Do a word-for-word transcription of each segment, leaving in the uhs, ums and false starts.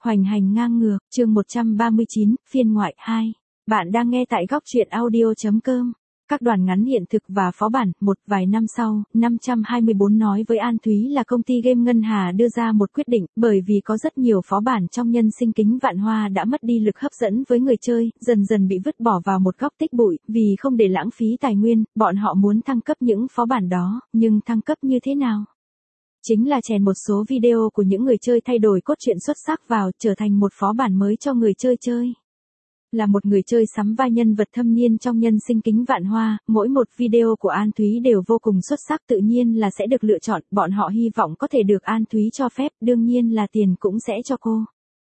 Hoành hành ngang ngược, chương một trăm ba mươi chín, phiên ngoại hai. Bạn đang nghe tại góc truyện audio.com. Các đoàn ngắn hiện thực và phó bản, một vài năm sau, năm trăm hai mươi bốn nói với An Thúy là công ty game Ngân Hà đưa ra một quyết định, bởi vì có rất nhiều phó bản trong nhân sinh kính vạn hoa đã mất đi lực hấp dẫn với người chơi, dần dần bị vứt bỏ vào một góc tích bụi, vì không để lãng phí tài nguyên, bọn họ muốn thăng cấp những phó bản đó, nhưng thăng cấp như thế nào? Chính là chèn một số video của những người chơi thay đổi cốt truyện xuất sắc vào, trở thành một phó bản mới cho người chơi chơi. Là một người chơi sắm vai nhân vật thâm niên trong nhân sinh kính vạn hoa, mỗi một video của An Thúy đều vô cùng xuất sắc, tự nhiên là sẽ được lựa chọn, bọn họ hy vọng có thể được An Thúy cho phép, đương nhiên là tiền cũng sẽ cho cô.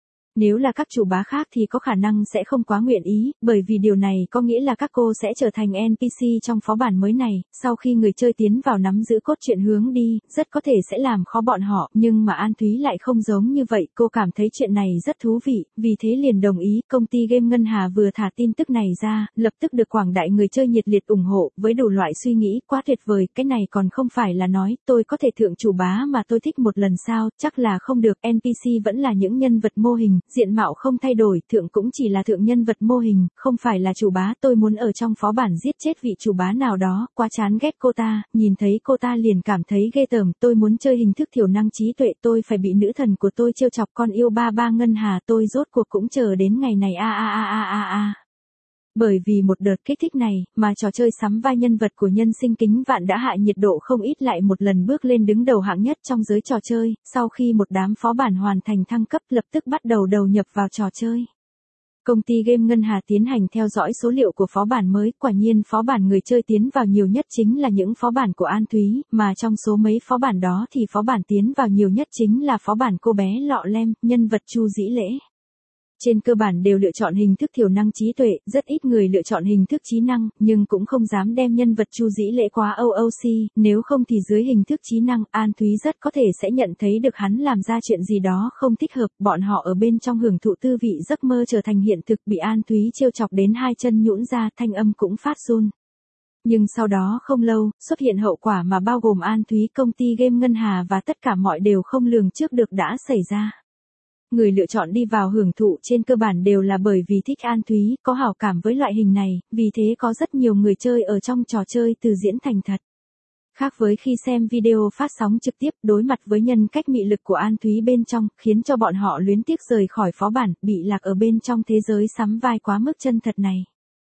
Nếu là các chủ bá khác thì có khả năng sẽ không quá nguyện ý, bởi vì điều này có nghĩa là các cô sẽ trở thành en pê xê trong phó bản mới này, sau khi người chơi tiến vào nắm giữ cốt truyện hướng đi, rất có thể sẽ làm khó bọn họ, nhưng mà An Thúy lại không giống như vậy, cô cảm thấy chuyện này rất thú vị, vì thế liền đồng ý. Công ty game Ngân Hà vừa thả tin tức này ra, lập tức được quảng đại người chơi nhiệt liệt ủng hộ, với đủ loại suy nghĩ, quá tuyệt vời, cái này còn không phải là nói, tôi có thể thượng chủ bá mà tôi thích một lần sao, chắc là không được, en pê xê vẫn là những nhân vật mô hình, diện mạo không thay đổi, thượng cũng chỉ là thượng nhân vật mô hình, không phải là chủ bá, tôi muốn ở trong phó bản giết chết vị chủ bá nào đó, quá chán ghét cô ta, nhìn thấy cô ta liền cảm thấy ghê tởm, tôi muốn chơi hình thức thiểu năng trí tuệ, tôi phải bị nữ thần của tôi trêu chọc, con yêu ba ba Ngân Hà, tôi rốt cuộc cũng chờ đến ngày này a a a a a a. Bởi vì một đợt kích thích này, mà trò chơi sắm vai nhân vật của nhân sinh kính vạn đã hạ nhiệt độ không ít, lại một lần bước lên đứng đầu hạng nhất trong giới trò chơi, sau khi một đám phó bản hoàn thành thăng cấp lập tức bắt đầu đầu nhập vào trò chơi. Công ty game Ngân Hà tiến hành theo dõi số liệu của phó bản mới, quả nhiên phó bản người chơi tiến vào nhiều nhất chính là những phó bản của An Thúy, mà trong số mấy phó bản đó thì phó bản tiến vào nhiều nhất chính là phó bản cô bé lọ lem, nhân vật Chu Dĩ Lễ. Trên cơ bản đều lựa chọn hình thức thiểu năng trí tuệ, rất ít người lựa chọn hình thức trí năng, nhưng cũng không dám đem nhân vật Chu Dĩ Lễ quá o o xê, nếu không thì dưới hình thức trí năng, An Thúy rất có thể sẽ nhận thấy được hắn làm ra chuyện gì đó không thích hợp, bọn họ ở bên trong hưởng thụ tư vị giấc mơ trở thành hiện thực, bị An Thúy trêu chọc đến hai chân nhũn ra, thanh âm cũng phát run. Nhưng sau đó không lâu, xuất hiện hậu quả mà bao gồm An Thúy, công ty game Ngân Hà và tất cả mọi đều không lường trước được đã xảy ra. Người lựa chọn đi vào hưởng thụ trên cơ bản đều là bởi vì thích An Thúy, có hảo cảm với loại hình này, vì thế có rất nhiều người chơi ở trong trò chơi từ diễn thành thật. Khác với khi xem video phát sóng trực tiếp, đối mặt với nhân cách mị lực của An Thúy bên trong, khiến cho bọn họ luyến tiếc rời khỏi phó bản, bị lạc ở bên trong thế giới sắm vai quá mức chân thật này.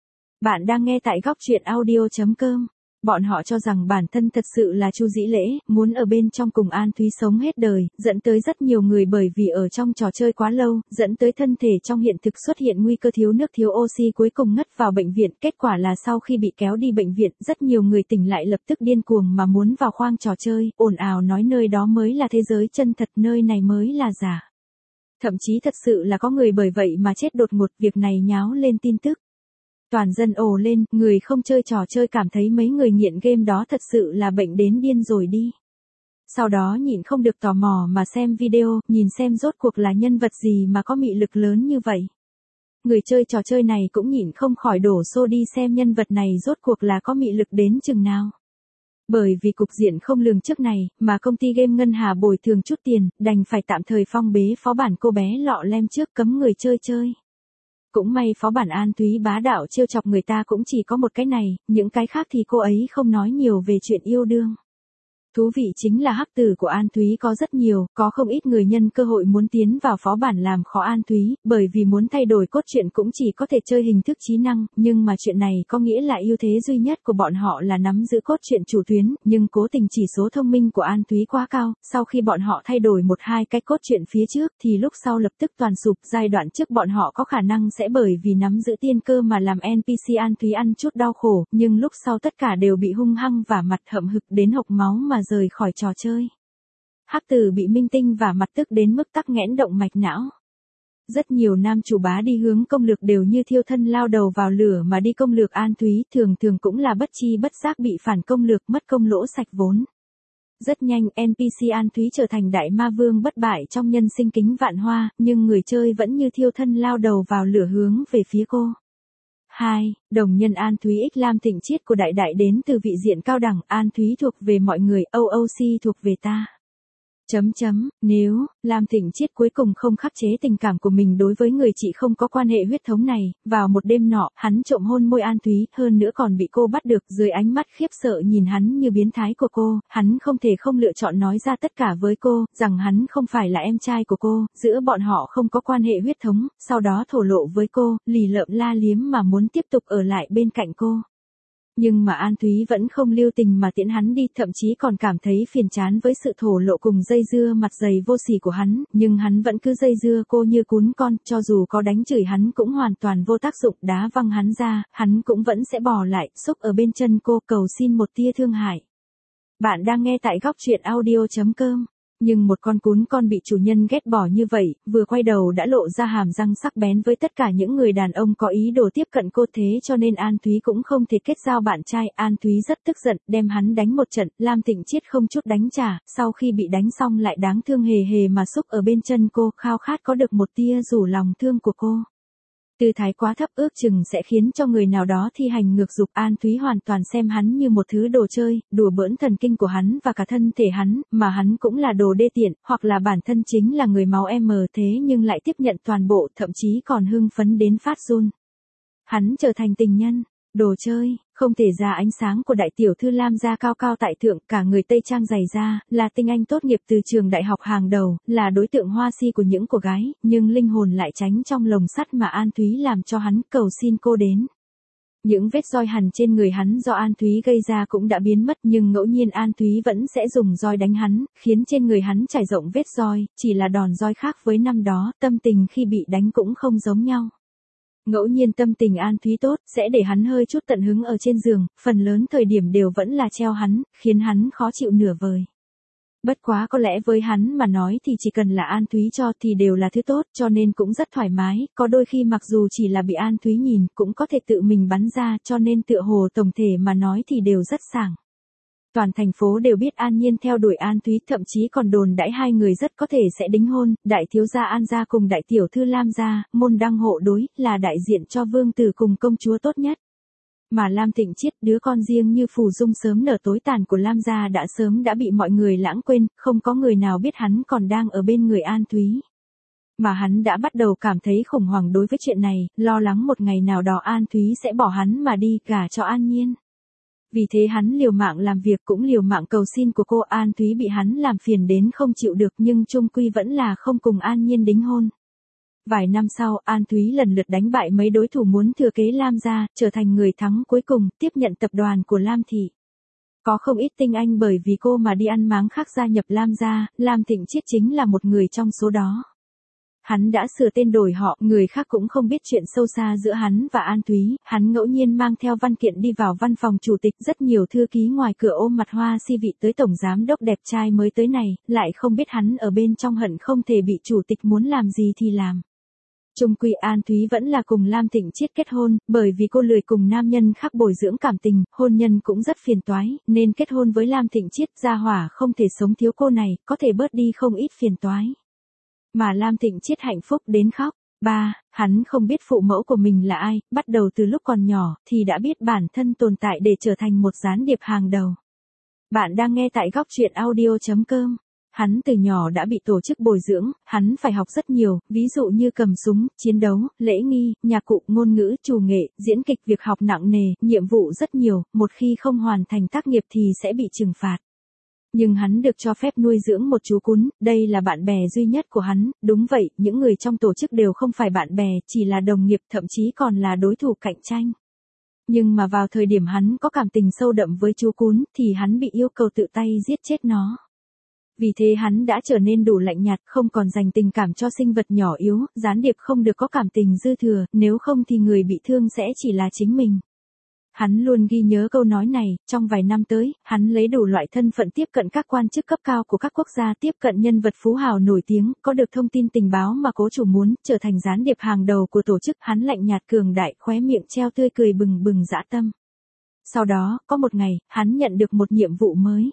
Bạn đang nghe tại góc truyện audio.com. Bọn họ cho rằng bản thân thật sự là Chu Dĩ Lễ, muốn ở bên trong cùng An Thúy sống hết đời, dẫn tới rất nhiều người bởi vì ở trong trò chơi quá lâu, dẫn tới thân thể trong hiện thực xuất hiện nguy cơ thiếu nước thiếu oxy, cuối cùng ngất vào bệnh viện, kết quả là sau khi bị kéo đi bệnh viện, rất nhiều người tỉnh lại lập tức điên cuồng mà muốn vào khoang trò chơi, ồn ào nói nơi đó mới là thế giới chân thật, nơi này mới là giả. Thậm chí thật sự là có người bởi vậy mà chết đột ngột, việc này nháo lên tin tức. Toàn dân ồ lên, người không chơi trò chơi cảm thấy mấy người nghiện game đó thật sự là bệnh đến điên rồi đi. Sau đó nhịn không được tò mò mà xem video, nhìn xem rốt cuộc là nhân vật gì mà có mị lực lớn như vậy. Người chơi trò chơi này cũng nhịn không khỏi đổ xô đi xem nhân vật này rốt cuộc là có mị lực đến chừng nào. Bởi vì cục diện không lường trước này, mà công ty game Ngân Hà bồi thường chút tiền, đành phải tạm thời phong bế phó bản cô bé lọ lem trước, cấm người chơi chơi. Cũng may phó bản An Thúy bá đạo trêu chọc người ta cũng chỉ có một cái này, những cái khác thì cô ấy không nói nhiều về chuyện yêu đương. Thú vị chính là hắc tử của An Thúy có rất nhiều, có không ít người nhân cơ hội muốn tiến vào phó bản làm khó An Thúy, bởi vì muốn thay đổi cốt truyện cũng chỉ có thể chơi hình thức trí năng, nhưng mà chuyện này có nghĩa là ưu thế duy nhất của bọn họ là nắm giữ cốt truyện chủ tuyến, nhưng cố tình chỉ số thông minh của An Thúy quá cao, sau khi bọn họ thay đổi một hai cái cốt truyện phía trước thì lúc sau lập tức toàn sụp, giai đoạn trước bọn họ có khả năng sẽ bởi vì nắm giữ tiên cơ mà làm en pê xê An Thúy ăn chút đau khổ, nhưng lúc sau tất cả đều bị hung hăng và mặt hậm hực đến hộc máu mà rời khỏi trò chơi. Hắc tử bị minh tinh và mặt tức đến mức tắc nghẽn động mạch não. Rất nhiều nam chủ bá đi hướng công lược đều như thiêu thân lao đầu vào lửa mà đi công lược An Thúy, thường thường cũng là bất chi bất giác bị phản công lược, mất công lỗ sạch vốn. Rất nhanh en pê xê An Thúy trở thành đại ma vương bất bại trong nhân sinh kính vạn hoa, nhưng người chơi vẫn như thiêu thân lao đầu vào lửa hướng về phía cô. hai. Đồng nhân An Thúy X Lam Thịnh Chiết của đại đại đến từ vị diện cao đẳng, An Thúy thuộc về mọi người, o o xê thuộc về ta. Chấm chấm, nếu, Lam Thịnh Chiết cuối cùng không khắc chế tình cảm của mình đối với người chị không có quan hệ huyết thống này, vào một đêm nọ, hắn trộm hôn môi An Thúy, hơn nữa còn bị cô bắt được, dưới ánh mắt khiếp sợ nhìn hắn như biến thái của cô, hắn không thể không lựa chọn nói ra tất cả với cô, rằng hắn không phải là em trai của cô, giữa bọn họ không có quan hệ huyết thống, sau đó thổ lộ với cô, lì lợm la liếm mà muốn tiếp tục ở lại bên cạnh cô. Nhưng mà An Thúy vẫn không lưu tình mà tiễn hắn đi, thậm chí còn cảm thấy phiền chán với sự thổ lộ cùng dây dưa mặt dày vô sỉ của hắn, nhưng hắn vẫn cứ dây dưa cô như cún con, cho dù có đánh chửi hắn cũng hoàn toàn vô tác dụng, đá văng hắn ra, hắn cũng vẫn sẽ bỏ lại, xúc ở bên chân cô, cầu xin một tia thương hại. Bạn đang nghe tại góc truyện audio chấm com. Nhưng một con cún con bị chủ nhân ghét bỏ như vậy, vừa quay đầu đã lộ ra hàm răng sắc bén với tất cả những người đàn ông có ý đồ tiếp cận cô, thế cho nên An Thúy cũng không thể kết giao bạn trai. An Thúy rất tức giận, đem hắn đánh một trận, Lam Thịnh Chiết không chút đánh trả, sau khi bị đánh xong lại đáng thương hề hề mà xúc ở bên chân cô, khao khát có được một tia rủ lòng thương của cô. Tư thái quá thấp ước chừng sẽ khiến cho người nào đó thi hành ngược dục. An Thúy hoàn toàn xem hắn như một thứ đồ chơi, đùa bỡn thần kinh của hắn và cả thân thể hắn, mà hắn cũng là đồ đê tiện, hoặc là bản thân chính là người máu M thế nhưng lại tiếp nhận toàn bộ, thậm chí còn hưng phấn đến phát run. Hắn trở thành tình nhân, đồ chơi, không thể ra ánh sáng của đại tiểu thư Lam gia cao cao tại thượng, cả người Tây trang dày da, là tinh anh tốt nghiệp từ trường đại học hàng đầu, là đối tượng hoa si của những cô gái, nhưng linh hồn lại tránh trong lồng sắt mà An Thúy làm cho hắn, cầu xin cô đến. Những vết roi hằn trên người hắn do An Thúy gây ra cũng đã biến mất, nhưng ngẫu nhiên An Thúy vẫn sẽ dùng roi đánh hắn, khiến trên người hắn trải rộng vết roi, chỉ là đòn roi khác với năm đó, tâm tình khi bị đánh cũng không giống nhau. Ngẫu nhiên tâm tình An Thúy tốt, sẽ để hắn hơi chút tận hứng ở trên giường, phần lớn thời điểm đều vẫn là treo hắn, khiến hắn khó chịu nửa vời. Bất quá có lẽ với hắn mà nói thì chỉ cần là An Thúy cho thì đều là thứ tốt, cho nên cũng rất thoải mái, có đôi khi mặc dù chỉ là bị An Thúy nhìn, cũng có thể tự mình bắn ra, cho nên tựa hồ tổng thể mà nói thì đều rất sảng. Toàn thành phố đều biết An Nhiên theo đuổi An Thúy, thậm chí còn đồn đãi hai người rất có thể sẽ đính hôn, đại thiếu gia An gia cùng đại tiểu thư Lam gia, môn đăng hộ đối, là đại diện cho vương tử cùng công chúa tốt nhất. Mà Lam Thịnh Chiết, đứa con riêng như phù dung sớm nở tối tàn của Lam gia đã sớm đã bị mọi người lãng quên, không có người nào biết hắn còn đang ở bên người An Thúy. Mà hắn đã bắt đầu cảm thấy khủng hoảng đối với chuyện này, lo lắng một ngày nào đó An Thúy sẽ bỏ hắn mà đi, gả cho An Nhiên. Vì thế hắn liều mạng làm việc cũng liều mạng cầu xin của cô. An Thúy bị hắn làm phiền đến không chịu được, nhưng chung quy vẫn là không cùng An Nhiên đính hôn. Vài năm sau, An Thúy lần lượt đánh bại mấy đối thủ muốn thừa kế Lam gia, trở thành người thắng cuối cùng, tiếp nhận tập đoàn của Lam thị. Có không ít tinh anh bởi vì cô mà đi ăn máng khác gia nhập Lam gia, Lam Thịnh Chiết chính là một người trong số đó. Hắn đã sửa tên đổi họ, người khác cũng không biết chuyện sâu xa giữa hắn và An Thúy, hắn ngẫu nhiên mang theo văn kiện đi vào văn phòng chủ tịch, rất nhiều thư ký ngoài cửa ôm mặt hoa si vị tới tổng giám đốc đẹp trai mới tới này, lại không biết hắn ở bên trong hận không thể bị chủ tịch muốn làm gì thì làm. Chung quy An Thúy vẫn là cùng Lam Thịnh Chiết kết hôn, bởi vì cô lười cùng nam nhân khác bồi dưỡng cảm tình, hôn nhân cũng rất phiền toái, nên kết hôn với Lam Thịnh Chiết, gia hỏa không thể sống thiếu cô này, có thể bớt đi không ít phiền toái. Mà Lam Thịnh Chiết hạnh phúc đến khóc. Ba, hắn không biết phụ mẫu của mình là ai, bắt đầu từ lúc còn nhỏ, thì đã biết bản thân tồn tại để trở thành một gián điệp hàng đầu. Bạn đang nghe tại góc truyện audio chấm com. Hắn từ nhỏ đã bị tổ chức bồi dưỡng, hắn phải học rất nhiều, ví dụ như cầm súng, chiến đấu, lễ nghi, nhạc cụ, ngôn ngữ, trù nghệ, diễn kịch, việc học nặng nề, nhiệm vụ rất nhiều, một khi không hoàn thành tác nghiệp thì sẽ bị trừng phạt. Nhưng hắn được cho phép nuôi dưỡng một chú cún, đây là bạn bè duy nhất của hắn, đúng vậy, những người trong tổ chức đều không phải bạn bè, chỉ là đồng nghiệp, thậm chí còn là đối thủ cạnh tranh. Nhưng mà vào thời điểm hắn có cảm tình sâu đậm với chú cún, thì hắn bị yêu cầu tự tay giết chết nó. Vì thế hắn đã trở nên đủ lạnh nhạt, không còn dành tình cảm cho sinh vật nhỏ yếu, gián điệp không được có cảm tình dư thừa, nếu không thì người bị thương sẽ chỉ là chính mình. Hắn luôn ghi nhớ câu nói này, trong vài năm tới, hắn lấy đủ loại thân phận tiếp cận các quan chức cấp cao của các quốc gia, tiếp cận nhân vật phú hào nổi tiếng, có được thông tin tình báo mà cố chủ muốn, trở thành gián điệp hàng đầu của tổ chức. Hắn lạnh nhạt cường đại, khóe miệng treo tươi cười bừng bừng dã tâm. Sau đó, có một ngày, hắn nhận được một nhiệm vụ mới.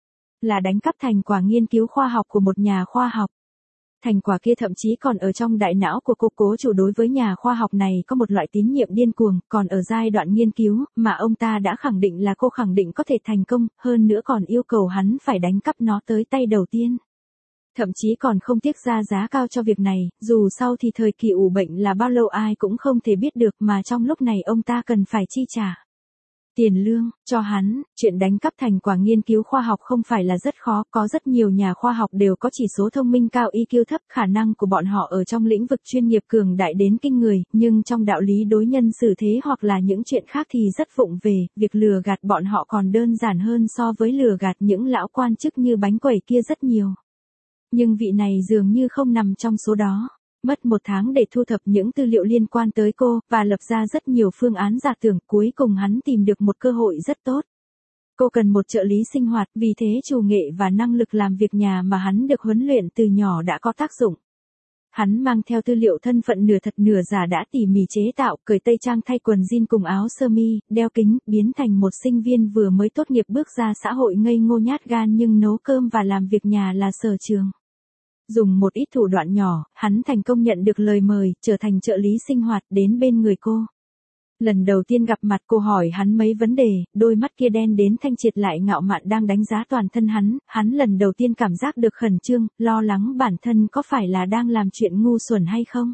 Là đánh cắp thành quả nghiên cứu khoa học của một nhà khoa học. Thành quả kia thậm chí còn ở trong đại não của cô cố chủ. Đối với nhà khoa học này có một loại tín nhiệm điên cuồng, còn ở giai đoạn nghiên cứu, mà ông ta đã khẳng định là cô khẳng định có thể thành công, hơn nữa còn yêu cầu hắn phải đánh cắp nó tới tay đầu tiên. Thậm chí còn không tiếc ra giá cao cho việc này, dù sau thì thời kỳ ủ bệnh là bao lâu ai cũng không thể biết được mà trong lúc này ông ta cần phải chi trả tiền lương cho hắn. Chuyện đánh cắp thành quả nghiên cứu khoa học không phải là rất khó, có rất nhiều nhà khoa học đều có chỉ số thông minh cao i kiu thấp, khả năng của bọn họ ở trong lĩnh vực chuyên nghiệp cường đại đến kinh người, nhưng trong đạo lý đối nhân xử thế hoặc là những chuyện khác thì rất vụng về, việc lừa gạt bọn họ còn đơn giản hơn so với lừa gạt những lão quan chức như bánh quẩy kia rất nhiều. Nhưng vị này dường như không nằm trong số đó. Mất một tháng để thu thập những tư liệu liên quan tới cô, và lập ra rất nhiều phương án giả tưởng, cuối cùng hắn tìm được một cơ hội rất tốt. Cô cần một trợ lý sinh hoạt, vì thế chủ nghệ và năng lực làm việc nhà mà hắn được huấn luyện từ nhỏ đã có tác dụng. Hắn mang theo tư liệu thân phận nửa thật nửa giả đã tỉ mỉ chế tạo, cởi tây trang thay quần jean cùng áo sơ mi, đeo kính, biến thành một sinh viên vừa mới tốt nghiệp bước ra xã hội ngây ngô nhát gan nhưng nấu cơm và làm việc nhà là sở trường. Dùng một ít thủ đoạn nhỏ, hắn thành công nhận được lời mời, trở thành trợ lý sinh hoạt đến bên người cô. Lần đầu tiên gặp mặt cô hỏi hắn mấy vấn đề, đôi mắt kia đen đến thanh triệt lại ngạo mạn đang đánh giá toàn thân hắn, hắn lần đầu tiên cảm giác được khẩn trương, lo lắng bản thân có phải là đang làm chuyện ngu xuẩn hay không.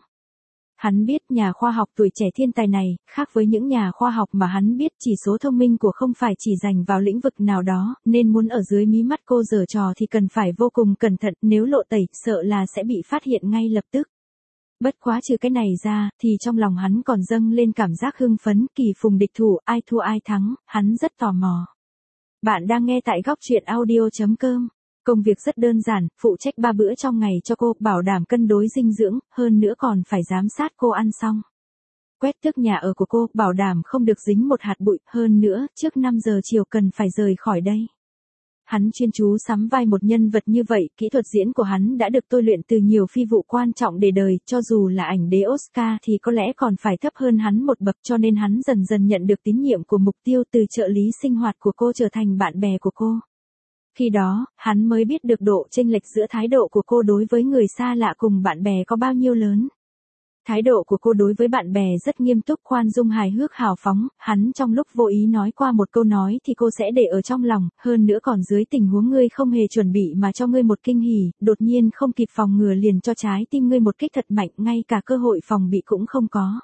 Hắn biết nhà khoa học tuổi trẻ thiên tài này, khác với những nhà khoa học mà hắn biết chỉ số thông minh của không phải chỉ dành vào lĩnh vực nào đó, nên muốn ở dưới mí mắt cô giở trò thì cần phải vô cùng cẩn thận, nếu lộ tẩy, sợ là sẽ bị phát hiện ngay lập tức. Bất quá trừ cái này ra, thì trong lòng hắn còn dâng lên cảm giác hưng phấn, kỳ phùng địch thủ, ai thua ai thắng, hắn rất tò mò. Bạn đang nghe tại góc truyện audio chấm com. Công việc rất đơn giản, phụ trách ba bữa trong ngày cho cô, bảo đảm cân đối dinh dưỡng, hơn nữa còn phải giám sát cô ăn xong. Quét tước nhà ở của cô, bảo đảm không được dính một hạt bụi, hơn nữa, trước năm giờ chiều cần phải rời khỏi đây. Hắn chuyên chú sắm vai một nhân vật như vậy, kỹ thuật diễn của hắn đã được tôi luyện từ nhiều phi vụ quan trọng để đời, cho dù là ảnh đế Oscar thì có lẽ còn phải thấp hơn hắn một bậc, cho nên hắn dần dần nhận được tín nhiệm của mục tiêu, từ trợ lý sinh hoạt của cô trở thành bạn bè của cô. Khi đó, hắn mới biết được độ chênh lệch giữa thái độ của cô đối với người xa lạ cùng bạn bè có bao nhiêu lớn. Thái độ của cô đối với bạn bè rất nghiêm túc, khoan dung, hài hước, hào phóng, hắn trong lúc vô ý nói qua một câu nói thì cô sẽ để ở trong lòng, hơn nữa còn dưới tình huống ngươi không hề chuẩn bị mà cho ngươi một kinh hỉ, đột nhiên không kịp phòng ngừa liền cho trái tim ngươi một kích thật mạnh, ngay cả cơ hội phòng bị cũng không có.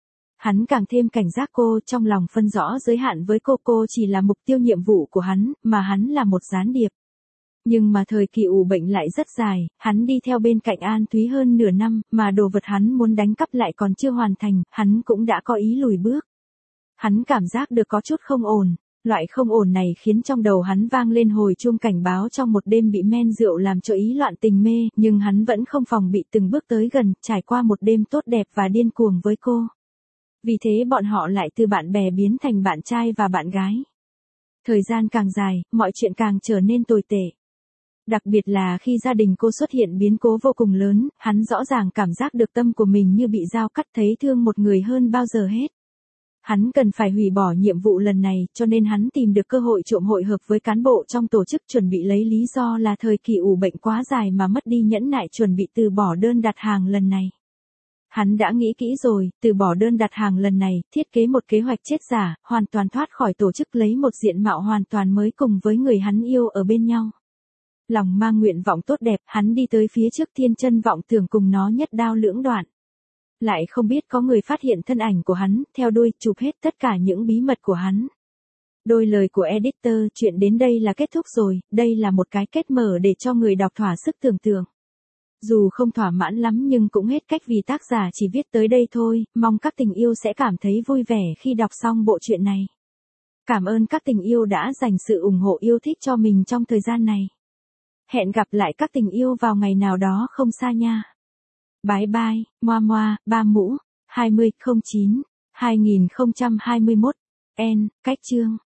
Hắn càng thêm cảnh giác cô, trong lòng phân rõ giới hạn với cô, cô chỉ là mục tiêu nhiệm vụ của hắn, mà hắn là một gián điệp. Nhưng mà thời kỳ ủ bệnh lại rất dài, hắn đi theo bên cạnh An Thúy hơn nửa năm, mà đồ vật hắn muốn đánh cắp lại còn chưa hoàn thành, hắn cũng đã có ý lùi bước. Hắn cảm giác được có chút không ổn, loại không ổn này khiến trong đầu hắn vang lên hồi chuông cảnh báo trong một đêm bị men rượu làm cho ý loạn tình mê, nhưng hắn vẫn không phòng bị từng bước tới gần, trải qua một đêm tốt đẹp và điên cuồng với cô. Vì thế bọn họ lại từ bạn bè biến thành bạn trai và bạn gái. Thời gian càng dài, mọi chuyện càng trở nên tồi tệ. Đặc biệt là khi gia đình cô xuất hiện biến cố vô cùng lớn, hắn rõ ràng cảm giác được tâm của mình như bị dao cắt, thấy thương một người hơn bao giờ hết. Hắn cần phải hủy bỏ nhiệm vụ lần này, cho nên hắn tìm được cơ hội trộm hội hợp với cán bộ trong tổ chức, chuẩn bị lấy lý do là thời kỳ ủ bệnh quá dài mà mất đi nhẫn nại, chuẩn bị từ bỏ đơn đặt hàng lần này. Hắn đã nghĩ kỹ rồi, từ bỏ đơn đặt hàng lần này, thiết kế một kế hoạch chết giả, hoàn toàn thoát khỏi tổ chức, lấy một diện mạo hoàn toàn mới cùng với người hắn yêu ở bên nhau. Lòng mang nguyện vọng tốt đẹp, hắn đi tới phía trước thiên chân vọng tưởng cùng nó nhất đao lưỡng đoạn. Lại không biết có người phát hiện thân ảnh của hắn, theo đuôi, chụp hết tất cả những bí mật của hắn. Đôi lời của editor, chuyện đến đây là kết thúc rồi, đây là một cái kết mở để cho người đọc thỏa sức tưởng tượng. Dù không thỏa mãn lắm nhưng cũng hết cách vì tác giả chỉ viết tới đây thôi, mong các tình yêu sẽ cảm thấy vui vẻ khi đọc xong bộ truyện này. Cảm ơn các tình yêu đã dành sự ủng hộ yêu thích cho mình trong thời gian này. Hẹn gặp lại các tình yêu vào ngày nào đó không xa nha. Bye bye, moa moa, ba mũ, hai mươi không chín hai nghìn không trăm hai mươi mốt, N, cách chương.